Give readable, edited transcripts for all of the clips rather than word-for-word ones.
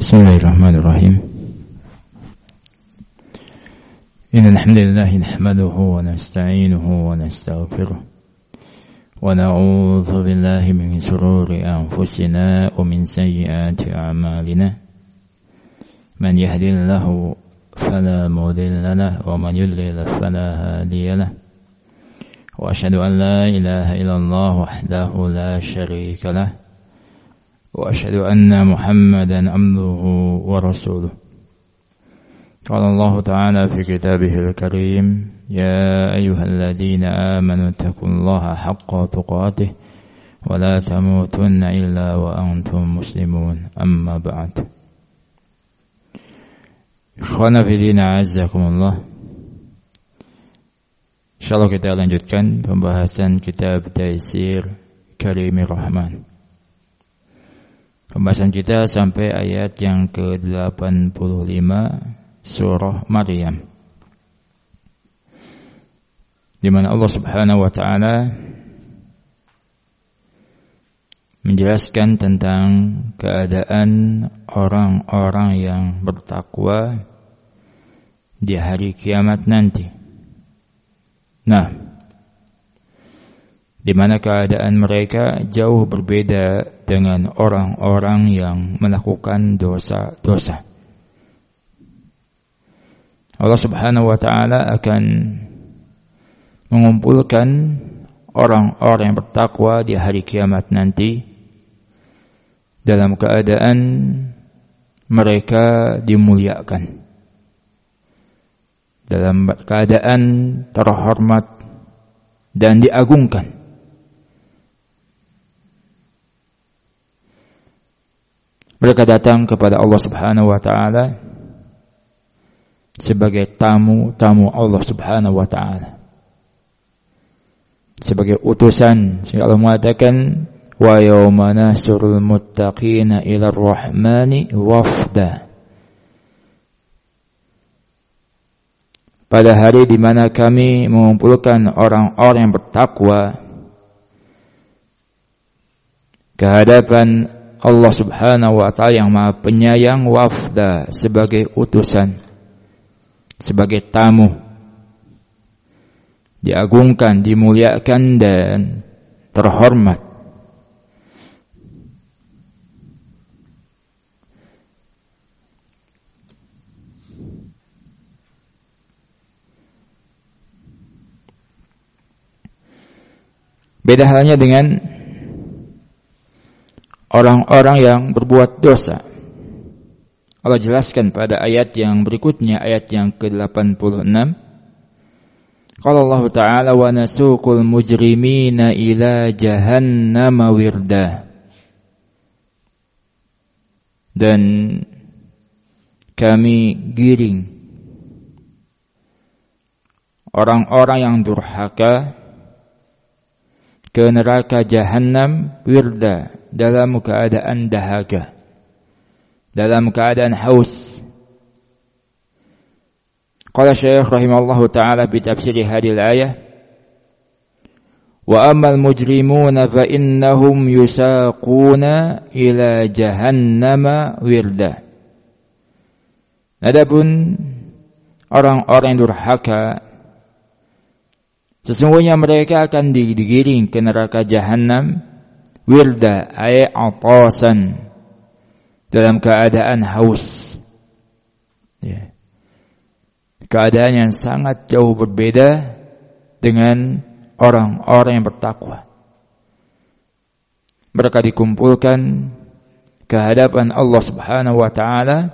Bismillahirrahmanirrahim. Innal hamdalillah nahmaduhu wa nasta'inuhu wa nastaghfiruh wa na'udzu billahi min shururi anfusina wa min sayyiati a'malina. Man yahdihillahu fala mudilla lahu wa man yudlil fala hadiya lahu. Wa asyhadu an la ilaha illallah wahdahu la syarika lahu. وأشهد أن محمدا عبده ورسوله. قال الله تعالى في كتابه الكريم: يا أيها الذين آمنوا اتقوا الله حق تقاته ولا تموتن إلا وأنتم مسلمون. أما بعد. Ikhwana fi din, a'azzakumullah. Insyaallah kita lanjutkan pembahasan kitab Taisir Karimir Rahman. Pembahasan kita sampai ayat yang ke-85 surah Maryam, di mana Allah Subhanahu wa taala menjelaskan tentang keadaan orang-orang yang bertakwa di hari kiamat nanti. Nah, di mana keadaan mereka jauh berbeda dengan orang-orang yang melakukan dosa-dosa. Allah Subhanahu wa taala akan mengumpulkan orang-orang yang bertakwa di hari kiamat nanti dalam keadaan mereka dimuliakan, dalam keadaan terhormat dan diagungkan. Mereka datang kepada Allah Subhanahu wa taala sebagai tamu-tamu Allah Subhanahu wa taala, sebagai utusan. Sehingga Allah mengatakan, wa yauma nasrul muttaqina ila ar-rahmani wafda. Pada hari di mana kami mengumpulkan orang-orang yang bertakwa ke hadapan Allah Subhanahu wa ta'ala yang Maha Penyayang, wafda, sebagai utusan, sebagai tamu, diagungkan, dimuliakan dan terhormat. Beda halnya dengan orang-orang yang berbuat dosa. Allah jelaskan pada ayat yang berikutnya, ayat yang ke-86. Qala Allah Ta'ala, wa nasuqul mujrimina ila jahannama wirda. Dan kami giring orang-orang yang durhaka ke neraka Jahannam wirda, dalam keadaan dahaga, dalam keadaan haus. Qala Syekh rahimahullahu ta'ala bi tafsir hadhihi al-ayah, wa ammal mujrimuna fa innahum yusaquna ila jahannama wirda. Adapun orang-orang yang durhaka, sesungguhnya mereka akan digiring ke neraka Jahannam wirda, ay atasan, dalam keadaan haus. Ya. Keadaan yang sangat jauh berbeda dengan orang-orang yang bertakwa. Mereka dikumpulkan ke hadapan Allah Subhanahu wa taala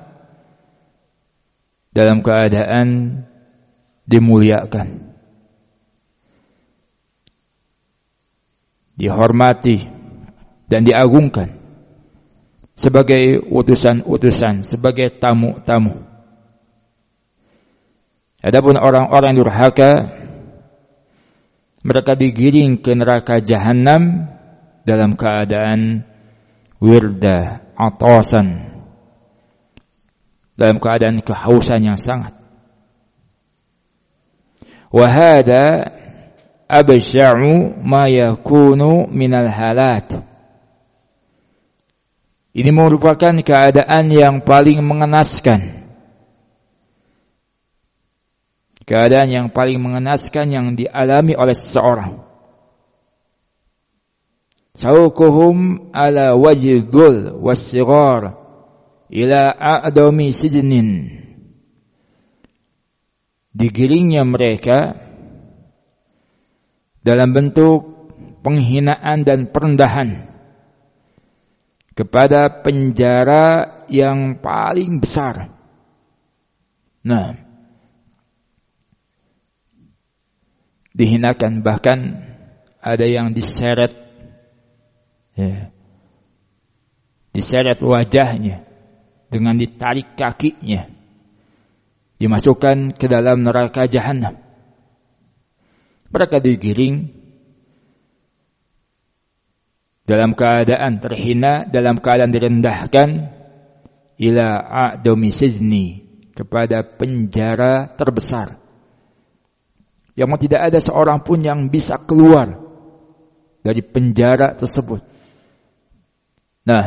dalam keadaan dimuliakan, dihormati dan diagungkan sebagai utusan-utusan, sebagai tamu-tamu. Adapun orang-orang yang durhaka, mereka digiring ke neraka Jahannam dalam keadaan wirda, atasan, dalam keadaan kehausan yang sangat. Wa hada absya'u ma yakunu minal halat. Ini merupakan keadaan yang paling mengenaskan. Keadaan yang paling mengenaskan yang dialami oleh seseorang. Sauquhum ala wajhil dhul was-sighar ila a'dami sijnin. Digiringnya mereka dalam bentuk penghinaan dan perendahan kepada penjara yang paling besar. Nah, dihinakan, bahkan ada yang diseret, ya, diseret wajahnya dengan ditarik kakinya, dimasukkan ke dalam neraka jahanam. Mereka digiring dalam keadaan terhina, dalam keadaan direndahkan, ila a'dami sizni, kepada penjara terbesar, yang tidak ada seorang pun yang bisa keluar dari penjara tersebut. Nah,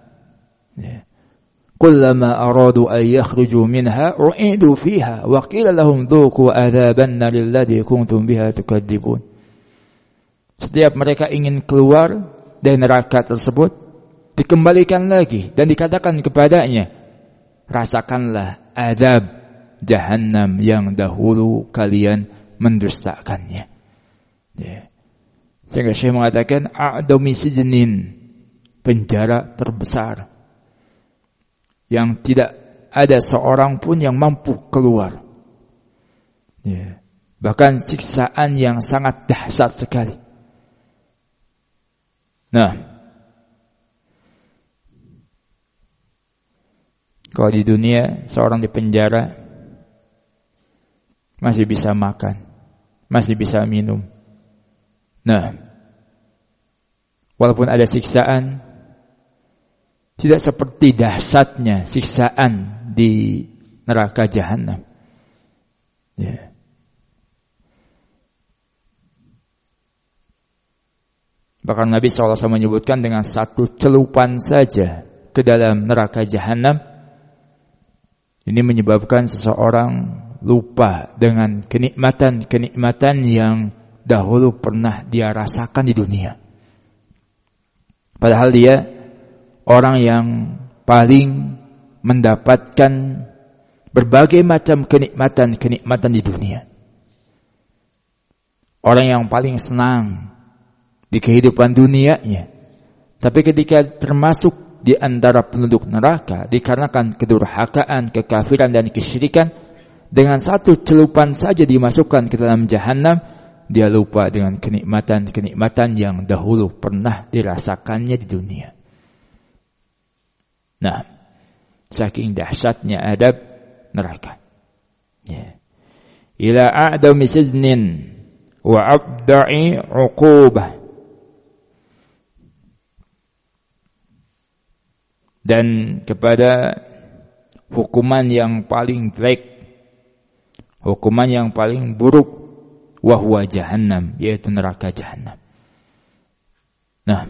kullama aradu an yakhruju minha u'idu fiha wa qila lahum dhuqu adzaban nar alladhi kuntum biha tukadzibun. Setiap mereka ingin keluar dari neraka tersebut, dikembalikan lagi dan dikatakan kepadanya, rasakanlah azab Jahannam yang dahulu kalian mendustakannya. Ya. Sehingga Syekh mengatakan a'dami sijnin, penjara terbesar yang tidak ada seorang pun yang mampu keluar. Ya. Bahkan siksaan yang sangat dahsyat sekali. Nah, kalau di dunia seorang di penjara masih bisa makan, masih bisa minum. Nah, walaupun ada siksaan, tidak seperti dahsyatnya siksaan di neraka jahanam. Ya. Bahkan Nabi SAW menyebutkan dengan satu celupan saja ke dalam neraka jahanam, ini menyebabkan seseorang lupa dengan kenikmatan-kenikmatan yang dahulu pernah dia rasakan di dunia. Padahal dia orang yang paling mendapatkan berbagai macam kenikmatan-kenikmatan di dunia. Orang yang paling senang di kehidupan dunianya. Tapi ketika termasuk di antara penduduk neraka, dikarenakan kedurhakaan, kekafiran dan kesyirikan, dengan satu celupan saja dimasukkan ke dalam jahanam, dia lupa dengan kenikmatan-kenikmatan yang dahulu pernah dirasakannya di dunia. Nah, saking dahsyatnya adab neraka. Ya. Ila a'dami sijnin wa abda'i uqubah. Dan kepada hukuman yang paling jelek, hukuman yang paling buruk, wahwa jahannam, yaitu neraka jahannam. Nah,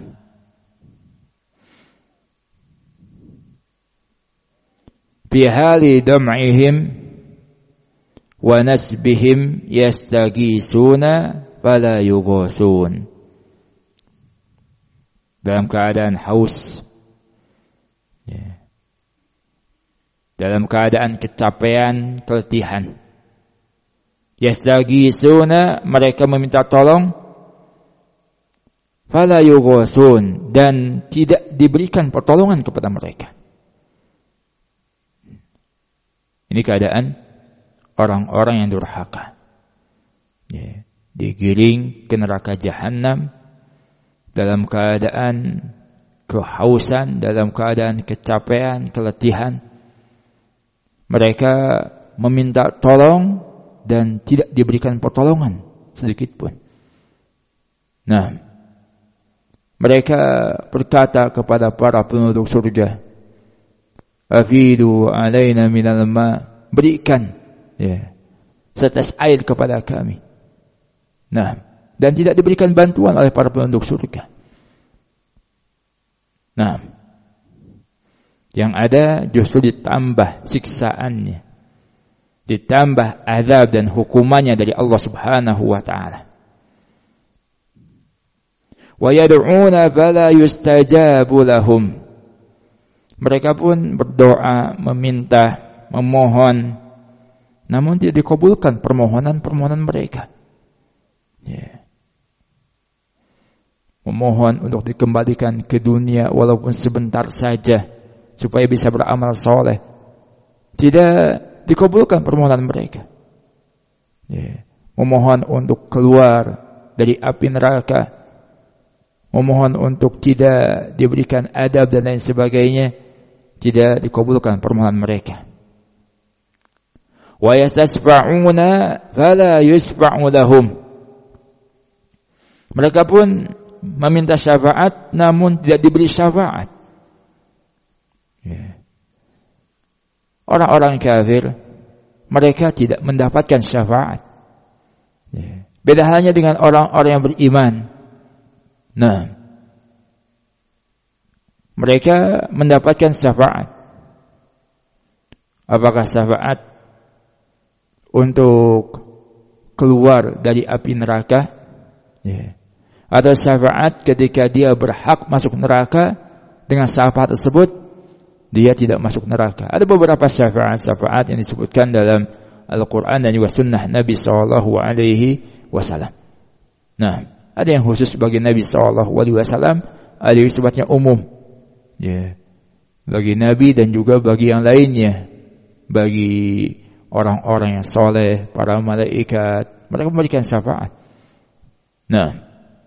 fi hali dam'ihim wa nasbihim yastagisuna fala yughasun. Dalam keadaan haus, ya, dalam keadaan kecapean, keletihan, yastagisuna, mereka meminta tolong, fala yughasun, dan tidak diberikan pertolongan kepada mereka. Ini keadaan orang-orang yang durhaka, ya, digiring ke neraka jahanam dalam keadaan kehausan, dalam keadaan kecapean, keletihan. Mereka meminta tolong dan tidak diberikan pertolongan sedikit pun. Nah, mereka berkata kepada para penduduk surga, afidu alaina minal ma, berikan, ya, setes air kepada kami. Nah, dan tidak diberikan bantuan oleh para penduduk surga. Nah, Yang ada justru ditambah siksaannya, ditambah azab dan hukumannya dari Allah Subhanahu wa taala. Wa yad'una fala yustajabu lahum. Mereka pun berdoa, meminta, memohon, namun tidak dikabulkan permohonan-permohonan mereka. Ya. Memohon untuk dikembalikan ke dunia walaupun sebentar saja supaya bisa beramal soleh, tidak dikabulkan permohonan mereka. Ya. Memohon untuk keluar dari api neraka, memohon untuk tidak diberikan adab dan lain sebagainya, tidak dikabulkan permohonan mereka. Wa yastasfa'una fala yusfa'u lahum. Mereka pun meminta syafaat namun tidak diberi syafaat. Orang-orang kafir, mereka tidak mendapatkan syafaat. Beda halnya dengan orang-orang yang beriman. Nah, mereka mendapatkan syafaat. Apakah syafaat untuk keluar dari api neraka? Atau syafaat ketika dia berhak masuk neraka, dengan syafaat tersebut dia tidak masuk neraka. Ada beberapa syafaat yang disebutkan dalam Al-Quran dan juga sunnah Nabi SAW. Nah, ada yang khusus bagi Nabi SAW, ada yang sifatnya umum, bagi Nabi dan juga bagi yang lainnya, bagi orang-orang yang soleh, para malaikat, mereka memberikan syafaat. Nah,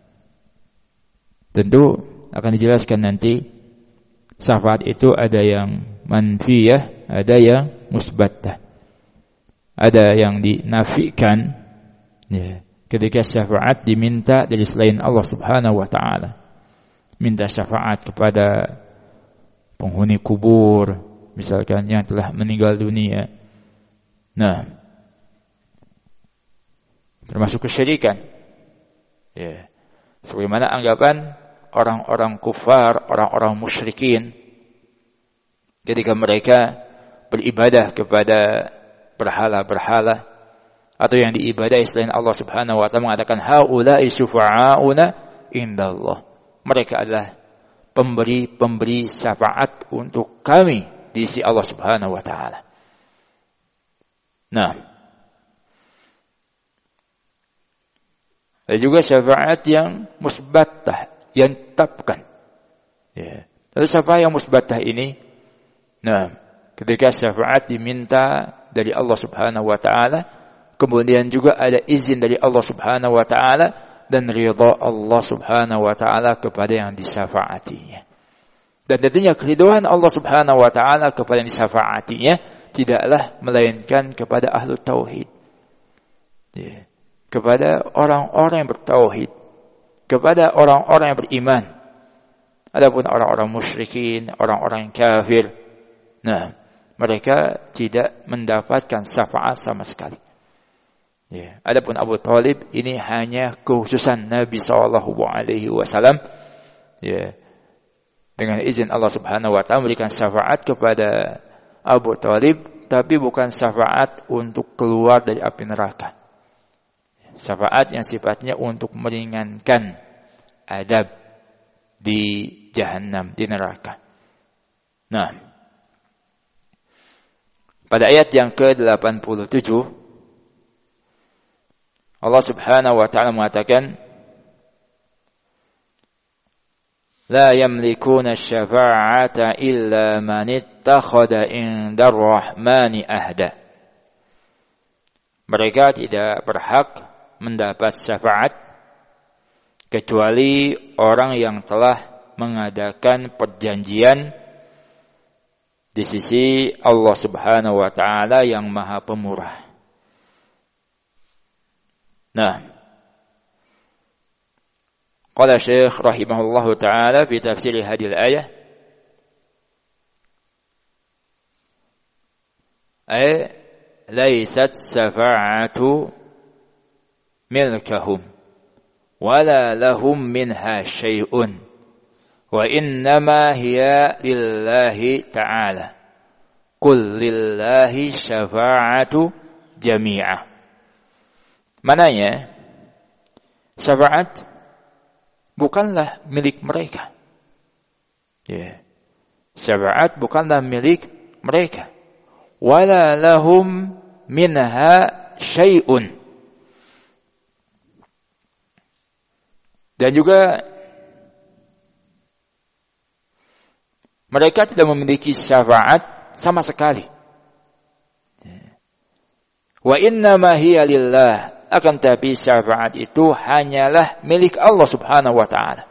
tentu akan dijelaskan nanti syafaat itu ada yang manfiyah, ada yang musbattah, ada yang dinafikan. Ketika syafaat diminta dari selain Allah Subhanahu wa taala, minta syafaat kepada penghuni kubur, misalkan yang telah meninggal dunia. Nah, termasuk kesyirikan. Sebagaimana anggapan orang-orang kufar, orang-orang musyrikin ketika mereka beribadah kepada berhala-berhala atau yang diibadahi selain Allah Subhanahu wa taala, mengatakan haula'i syufa'auna indallah. Mereka adalah pemberi syafaat untuk kami di sisi Allah Subhanahu wa taala. Nah, ada juga syafaat yang musbattah, yang ditetapkan. Lalu syafaat yang musbattah ini, nah, ketika syafaat diminta dari Allah Subhanahu wa taala, kemudian juga ada izin dari Allah Subhanahu wa taala dan ridha Allah Subhanahu wa taala kepada yang disyafaatinya. Dan tentunya keridhaan Allah Subhanahu wa taala kepada yang disyafaatinya tidaklah melainkan kepada ahlu tauhid. Kepada orang-orang yang bertauhid, kepada orang-orang yang beriman. Adapun orang-orang musyrikin, orang-orang yang kafir, nah, mereka tidak mendapatkan syafaat sama sekali. Adapun Abu Thalib ini hanya kekhususan Nabi SAW. Dengan izin Allah Subhanahu wa taala memberikan syafaat kepada Abu Thalib, tapi bukan syafaat untuk keluar dari api neraka. Syafaat yang sifatnya untuk meringankan adab di Jahannam, di neraka. Nah, pada ayat yang ke-87 Allah Subhanahu wa taala mengatakan, la yamlikuna asy-syafa'ata illa man ittakhadha 'inda ar-rahmani ahda. Mereka tidak berhak mendapat syafaat kecuali orang yang telah mengadakan perjanjian di sisi Allah Subhanahu wa taala yang Maha Pemurah. Nah, qala Syekh rahimahullahu taala fi tafsir hadhihi al-ayah, ay laysat syafa'atu milkahum wala lahum minha syai'un Wa innama hiya lillahi ta'ala. Qul lillahi syafa'atu jami'ah. Mananya syafaat bukanlah milik mereka. Ya. Syafaat bukanlah milik mereka. Wala lahum minha syai'un. Dan juga mereka tidak memiliki syafaat sama sekali. Wa innama hiya lillah. Akan tapi syafaat itu hanyalah milik Allah Subhanahu wa ta'ala.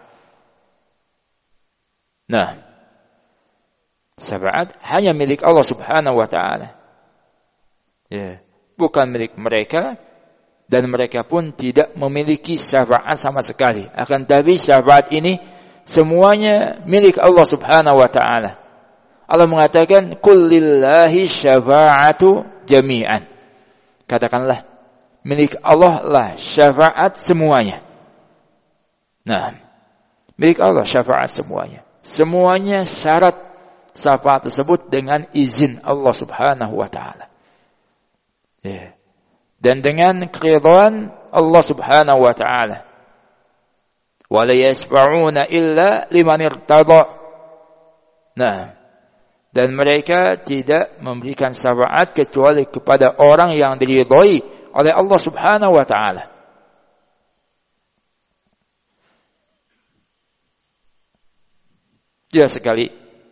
Nah, syafaat hanya milik Allah Subhanahu wa ta'ala. Ya, bukan milik mereka, dan mereka pun tidak memiliki syafaat sama sekali. Akan tapi syafaat ini semuanya milik Allah Subhanahu wa ta'ala. Allah mengatakan, "Qul lillahi syafa'atu jami'an." Katakanlah, milik Allah lah syafaat semuanya. Nah, milik Allah syafaat semuanya. Semuanya syarat syafaat tersebut dengan izin Allah Subhanahu wa ta'ala. Ya. Dan dengan keridhaan Allah Subhanahu wa ta'ala. Wa la yashfa'una illa liman irtada. Nah, dan mereka tidak memberikan syafaat kecuali kepada orang yang diridhai oleh Allah Subhanahu wa ta'ala. Jelas sekali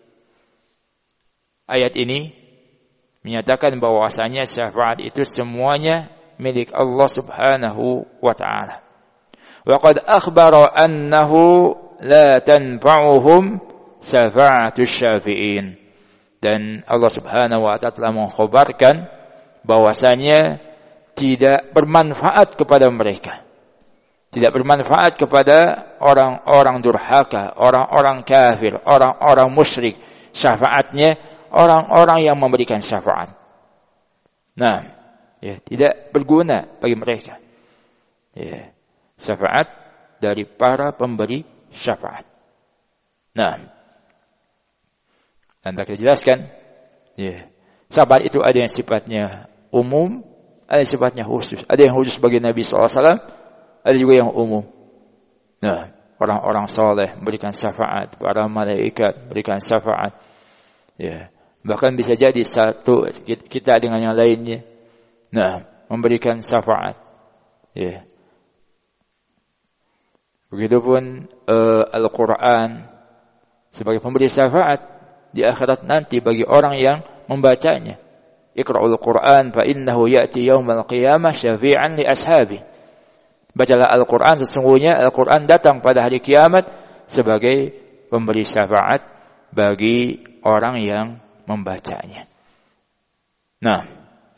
ayat ini menyatakan bahwasanya syafaat itu semuanya milik Allah Subhanahu wa ta'ala. Wa qad akhbara annahu la tanfa'uhum syafa'atus syafi'in. Dan Allah Subhanahu wa ta'ala telah mengkhabarkan bahwasanya tidak bermanfaat kepada mereka. Tidak bermanfaat kepada orang-orang durhaka, orang-orang kafir, orang-orang musyrik. Syafaatnya orang-orang yang memberikan syafaat. Nah, ya, tidak berguna bagi mereka. Ya, syafaat dari para pemberi syafaat. Nah, dan kita jelaskan, ya, syafaat itu ada yang sifatnya umum, ada yang sifatnya khusus. Ada yang khusus bagi Nabi SAW, ada juga yang umum. Nah, orang-orang soleh berikan syafaat, para malaikat berikan syafaat. Ya, bahkan bisa jadi satu kita dengan yang lainnya. Nah, memberikan syafaat. Ya. Begitupun Al-Quran sebagai pemberi syafaat di akhirat nanti bagi orang yang membacanya. Iqra'ul Quran fa innahu ya'ti yaumal qiyamah syafi'an li ashabi. Bacalah Al-Quran, sesungguhnya Al-Quran datang pada hari kiamat sebagai pemberi syafaat bagi orang yang membacanya. Nah,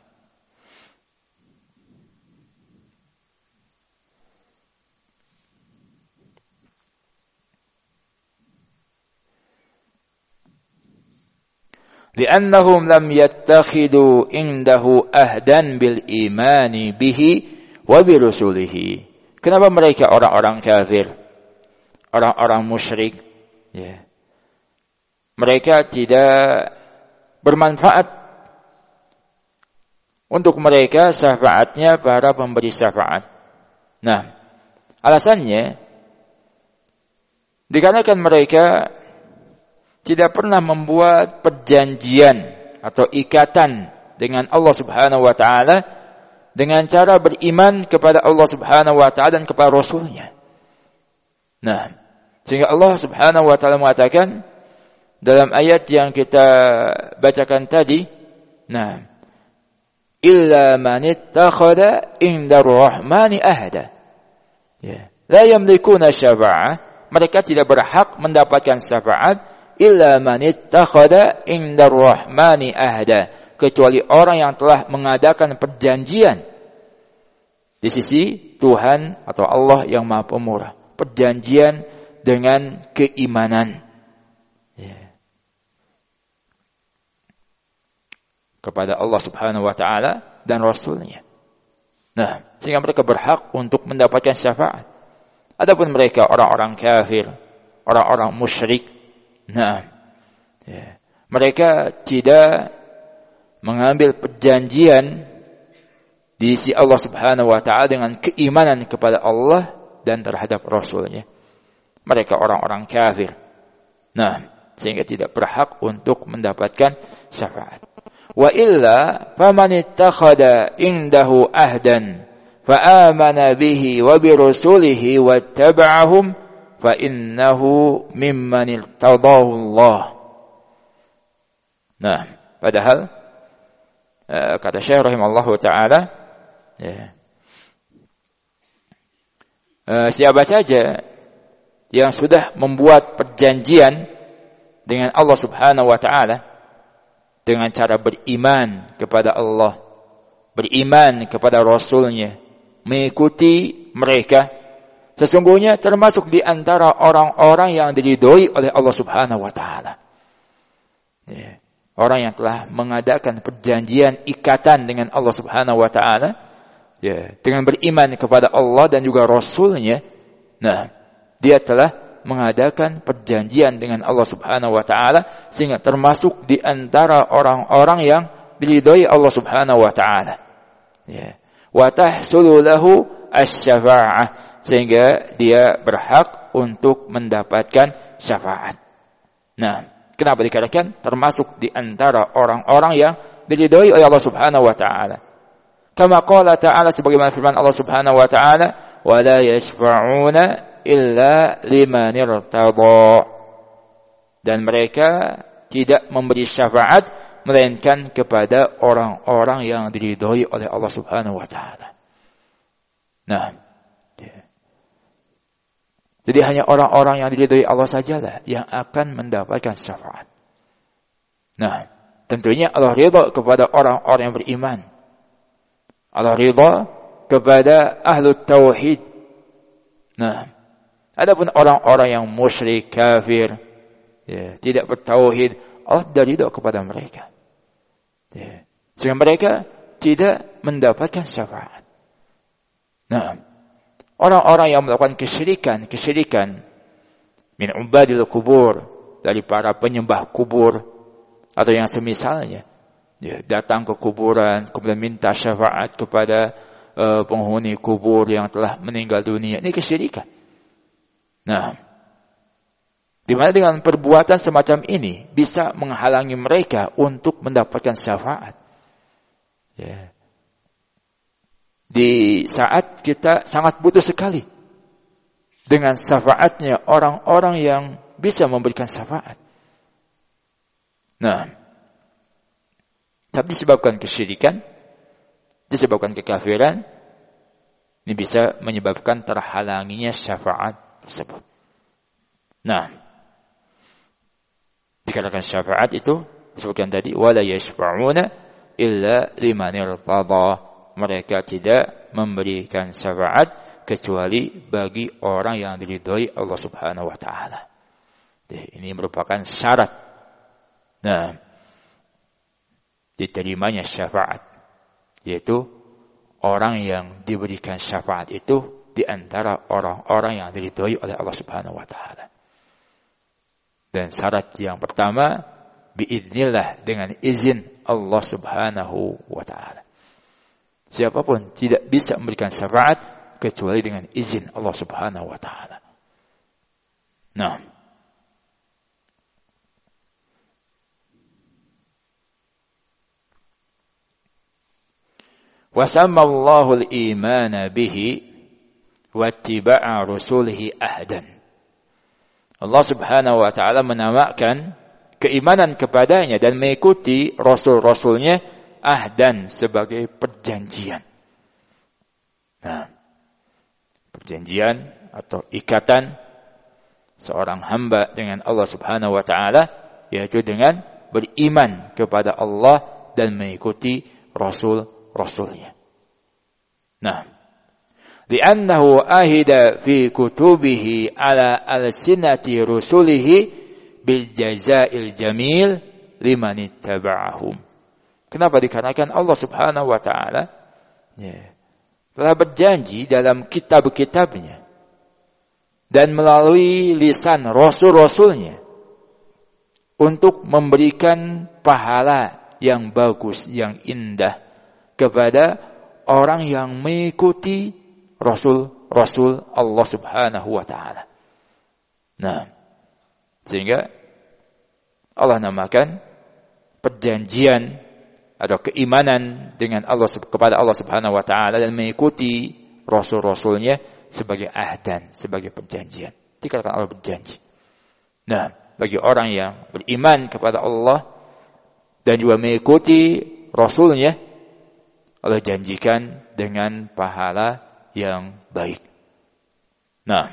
li'annahum lam yattakhidhu indahu ahdan bil imani bihi wa bi rusulihi. Kenapa mereka orang-orang kafir, orang-orang musyrik, ya, mereka tidak bermanfaat untuk mereka syafaatnya para pemberi syafaat. Nah, alasannya dikarenakan mereka tidak pernah membuat perjanjian atau ikatan dengan Allah Subhanahu wa ta'ala dengan cara beriman kepada Allah Subhanahu wa ta'ala dan kepada Rasulnya. Nah, sehingga Allah Subhanahu wa ta'ala mengatakan dalam ayat yang kita bacakan tadi, nah, illa man ittakhadha indar rahmani ahda. Ya, la yamlikuna syafa'ah, mereka tidak berhak mendapatkan syafaat illa man ittakhadha indar rahmani ahda, kecuali orang yang telah mengadakan perjanjian di sisi Tuhan atau Allah yang Maha Pemurah, perjanjian dengan keimanan, ya, kepada Allah Subhanahu wa ta'ala dan Rasulnya. Nah, sehingga mereka berhak untuk mendapatkan syafaat. Adapun mereka orang-orang kafir, orang-orang musyrik. Nah, ya. Mereka tidak mengambil perjanjian di sisi Allah Subhanahu wa taala dengan keimanan kepada Allah dan terhadap Rasul-Nya. Mereka orang-orang kafir. Nah, sehingga tidak berhak untuk mendapatkan syafaat. Wa illa faman ittakhadha indahu ahdan fa amana bihi wa bi rusulihi wattaba'ahum fa innahu mimman irtadahu Allah. Nah, padahal kata Syekh rahimallahu taala, ya, siapa saja yang sudah membuat perjanjian dengan Allah Subhanahu wa taala dengan cara beriman kepada Allah, beriman kepada Rasul-Nya, mengikuti mereka, sesungguhnya termasuk di antara orang-orang yang diridhoi oleh Allah Subhanahu wa taala. Ya. Orang yang telah mengadakan perjanjian ikatan dengan Allah Subhanahu wa taala, ya, dengan beriman kepada Allah dan juga Rasul-Nya. Nah, dia telah mengadakan perjanjian dengan Allah Subhanahu wa taala sehingga termasuk di antara orang-orang yang diridhoi Allah Subhanahu wa taala. Ya. Wa tahsulu lahu asy-syafa'ah, sehingga dia berhak untuk mendapatkan syafaat. Nah, kenapa dikatakan termasuk di antara orang-orang yang diridhoi oleh Allah Subhanahu wa taala? Kama qala ta'ala, sebagaimana firman Allah Subhanahu wa taala, wa la yashfa'una illa liman irtada, dan mereka tidak memberi syafaat melainkan kepada orang-orang yang diridhoi oleh Allah Subhanahu wa taala. Nah, jadi hanya orang-orang yang diridhoi Allah sajalah yang akan mendapatkan syafaat. Nah, tentunya Allah ridha kepada orang-orang yang beriman. Allah ridha kepada ahlu tauhid. Nah, adapun orang-orang yang musyrik, kafir, ya, tidak bertauhid, Allah tidak ridha kepada mereka. Ya, sehingga mereka tidak mendapatkan syafaat. Nah, orang-orang yang melakukan kesyirikan min ubadil kubur, dari para penyembah kubur atau yang semisalnya, ya, datang ke kuburan kemudian minta syafaat kepada penghuni kubur yang telah meninggal dunia, ini kesyirikan. Nah, di mana dengan perbuatan semacam ini bisa menghalangi mereka untuk mendapatkan syafaat. Ya. Di saat kita sangat butuh sekali dengan syafaatnya orang-orang yang bisa memberikan syafaat. Nah, tapi disebabkan kesyirikan, disebabkan kekafiran, ini bisa menyebabkan terhalanginya syafaat tersebut. Nah, dikatakan syafaat itu disebutkan tadi, wala yashfa'una illa liman irtada, mereka tidak memberikan syafaat kecuali bagi orang yang diridhoi Allah Subhanahu wa taala. Ini merupakan syarat, nah, diterimanya syafaat, yaitu orang yang diberikan syafaat itu di antara orang-orang yang diridhoi oleh Allah Subhanahu wa taala. Dan syarat yang pertama, biiznillah, dengan izin Allah Subhanahu wa taala. Siapapun tidak bisa memberikan syafaat kecuali dengan izin Allah Subhanahu wa taala. Nah, wa sammallahu al-imana bihi wa ittiba'a rusulihi ahdan. Allah Subhanahu wa taala menamakan keimanan kepadanya dan mengikuti rasul-rasulnya ahdan, sebagai perjanjian. Nah, perjanjian atau ikatan seorang hamba dengan Allah Subhanahu wa taala, yaitu dengan beriman kepada Allah dan mengikuti rasul-rasulnya. Nah, li'annahu ahida fi kutubihi ala alsinati rusulihi bil jazaa'il jamil liman ittaba'ahum. Kenapa? Dikarenakan Allah Subhanahu wa taala, ya, telah berjanji dalam kitab-kitabnya, dan melalui lisan rasul-rasulnya untuk memberikan pahala yang bagus, yang indah kepada orang yang mengikuti Rasul Allah Subhanahu wa taala. Nah, sehingga Allah namakan perjanjian atau keimanan dengan Allah kepada Allah Subhanahu wa taala dan mengikuti rasul-rasulnya sebagai ahdan, sebagai perjanjian. Dikatakan Allah berjanji. Nah, bagi orang yang beriman kepada Allah dan juga mengikuti rasulnya, Allah janjikan dengan pahala yang baik. Nah,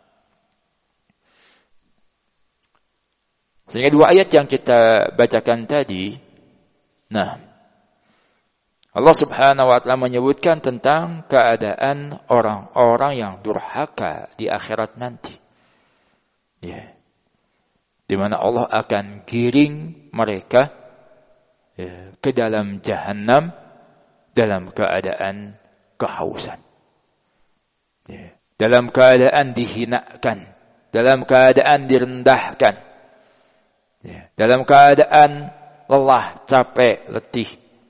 sehingga dua ayat yang kita bacakan tadi, nah, Allah Subhanahu wa taala menyebutkan tentang keadaan orang-orang yang durhaka di akhirat nanti. Ya. Di mana Allah akan giring mereka ke dalam jahanam dalam keadaan kehausan. Ya. Dalam keadaan dihinakan, dalam keadaan direndahkan. Ya. Dalam keadaan lelah, capek, letih.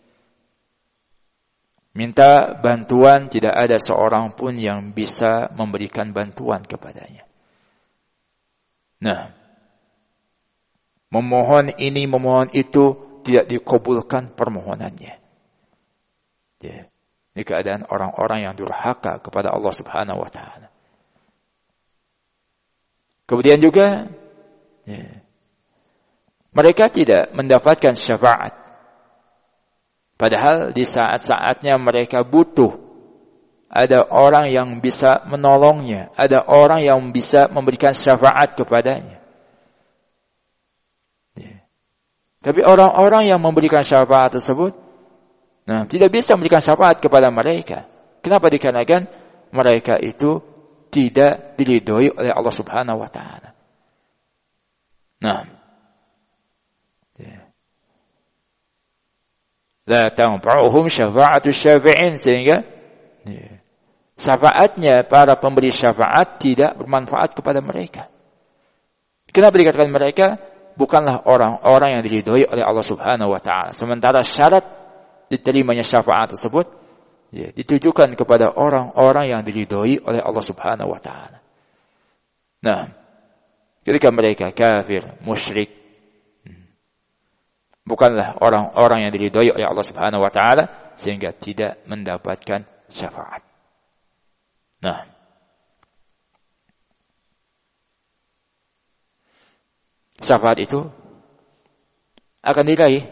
Minta bantuan, tidak ada seorang pun yang bisa memberikan bantuan kepadanya. Nah, memohon ini, memohon itu, tidak dikabulkan permohonannya. Ya. Ini keadaan orang-orang yang durhaka kepada Allah Subhanahu wa taala. Kemudian juga ya, mereka tidak mendapatkan syafaat. Padahal di saat-saatnya mereka butuh, ada orang yang bisa menolongnya, ada orang yang bisa memberikan syafaat kepadanya. Ya. Tapi orang-orang yang memberikan syafaat tersebut, nah, tidak bisa memberikan syafaat kepada mereka. Kenapa? Dikarenakan mereka itu tidak diridhoi oleh Allah Subhanahu wa taala. Nah, ya. La tanfa'uhum syafa'atu syafi'in, sehingga ya, syafaatnya para pemberi syafaat tidak bermanfaat kepada mereka. Kenapa dikatakan mereka bukanlah orang-orang yang diridhoi oleh Allah Subhanahu wa taala? Sementara syarat diterimanya syafaat tersebut ya, ditujukan kepada orang-orang yang diridhoi oleh Allah Subhanahu wa taala. Nah, ketika mereka kafir, musyrik, bukanlah orang-orang yang diridhoi oleh Allah Subhanahu wa taala, sehingga tidak mendapatkan syafaat. Nah, syafaat itu akan diraih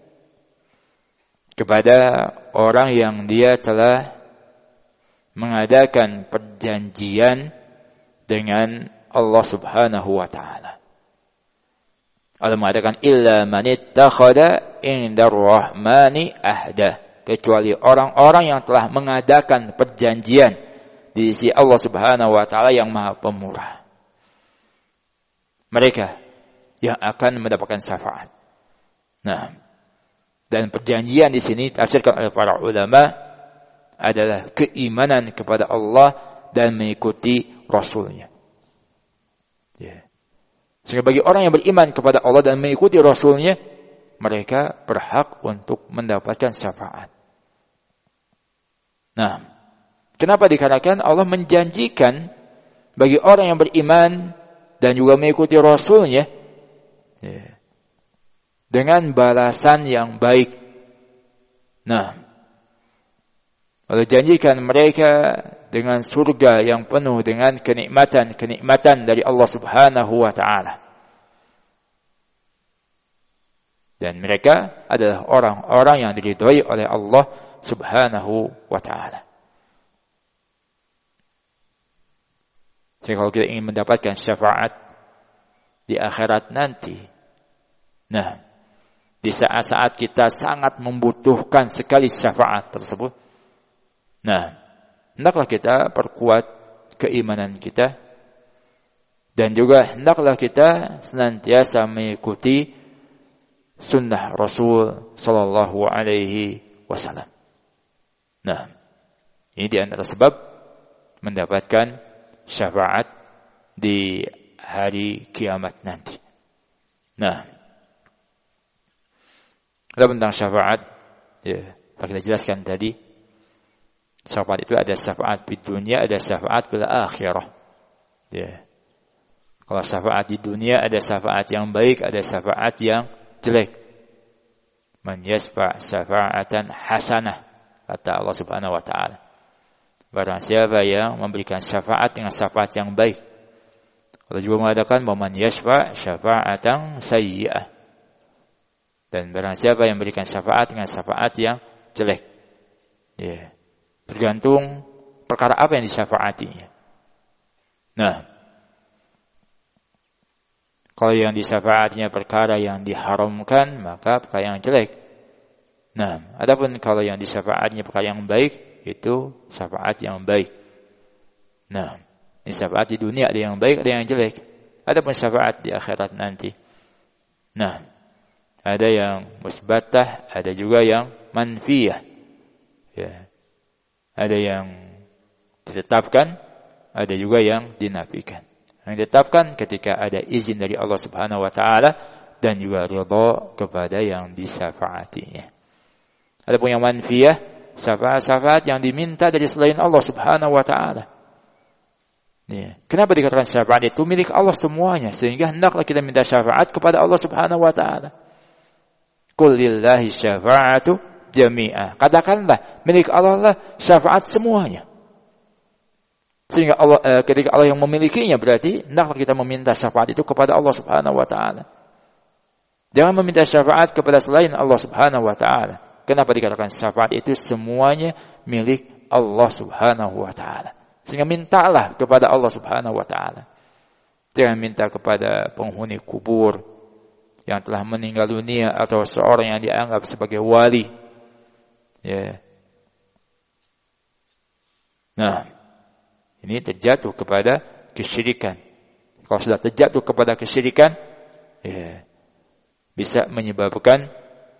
kepada orang yang dia telah mengadakan perjanjian dengan Allah Subhanahu wa taala. Allah mengatakan illa man ittakhadha indar rahmani ahda, kecuali orang-orang yang telah mengadakan perjanjian di sisi Allah Subhanahu wa taala yang Maha Pemurah. Mereka yang akan mendapatkan syafaat. Nah, dan perjanjian di sini tafsirkan oleh para ulama adalah keimanan kepada Allah dan mengikuti Rasulnya. Ya. Sehingga bagi orang yang beriman kepada Allah dan mengikuti Rasulnya, mereka berhak untuk mendapatkan syafaat. Nah, kenapa? Dikarenakan Allah menjanjikan bagi orang yang beriman dan juga mengikuti Rasulnya ya, dengan balasan yang baik. Nah, Allah janjikan mereka dengan surga yang penuh dengan kenikmatan dari Allah Subhanahu wa taala. Dan mereka adalah orang-orang yang diridhoi oleh Allah Subhanahu wa taala. Jadi kalau kita ingin mendapatkan syafaat di akhirat nanti, nah, di saat-saat kita sangat membutuhkan sekali syafaat tersebut, nah, hendaklah kita perkuat keimanan kita dan juga hendaklah kita senantiasa mengikuti sunnah Rasul sallallahu alaihi wasallam. Nah, ini di antara sebab mendapatkan syafaat di hari kiamat nanti. Nah, tentang syafaat, ya, kita jelaskan tadi, syafaat itu ada syafaat di dunia, ada syafaat bil akhirah. Ya. Kalau syafaat di dunia ada syafaat yang baik, ada syafaat yang jelek. Man yasfa' syafa'atan hasanah, kata Allah Subhanahu wa taala. Barang siapa yang memberikan syafaat dengan syafaat yang baik. Allah juga mengatakan man yasfa' syafa'atan sayyi'ah. Dan barang siapa yang memberikan syafaat dengan syafaat yang jelek. Ya. Tergantung perkara apa yang disyafaatinya. Nah, kalau yang disyafaatnya perkara yang diharamkan, maka perkara yang jelek. Nah, adapun kalau yang disyafaatnya perkara yang baik, itu syafaat yang baik. Nah, ini syafaat di dunia ada yang baik, ada yang jelek. Adapun syafaat di akhirat nanti. Nah, ada yang musbatah, ada juga yang manfiyah. Ya. Ada yang ditetapkan, ada juga yang dinafikan. Yang ditetapkan ketika ada izin dari Allah Subhanahu wa taala dan juga ridha kepada yang disyafaatinya. Adapun yang manfiyah, syafaat-syafaat yang diminta dari selain Allah Subhanahu wa taala. Ya. Kenapa dikatakan syafaat itu milik Allah semuanya, sehingga hendaklah kita minta syafaat kepada Allah Subhanahu wa taala. Qul lillahi syafa'atu jami'ah. Katakanlah milik Allah lah syafaat semuanya. Sehingga Allah, ketika Allah yang memilikinya, berarti hendaklah kita meminta syafaat itu kepada Allah Subhanahu wa taala. Jangan meminta syafaat kepada selain Allah Subhanahu wa taala. Kenapa dikatakan syafaat itu semuanya milik Allah Subhanahu wa taala? Sehingga mintalah kepada Allah Subhanahu wa taala. Jangan minta kepada penghuni kubur yang telah meninggal dunia atau seorang yang dianggap sebagai wali. Ya. Nah, ini terjatuh kepada kesyirikan. Kalau sudah terjatuh kepada kesyirikan, ya, bisa menyebabkan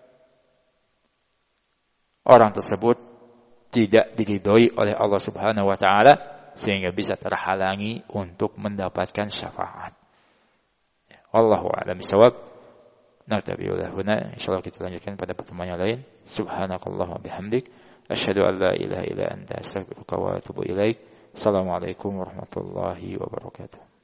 orang tersebut tidak diridhoi oleh Allah Subhanahu wa taala, sehingga bisa terhalangi untuk mendapatkan syafaat. Wallahu a'lam bishawab. Naktabi wala huna, insyaallah kita lanjutkan pada pertemuan yang lain. Subhanakallahumma bihamdik, asyhadu an la ilaha illa anta, astaghfiruka wa atubu ilaik. Assalamualaikum warahmatullahi wabarakatuh.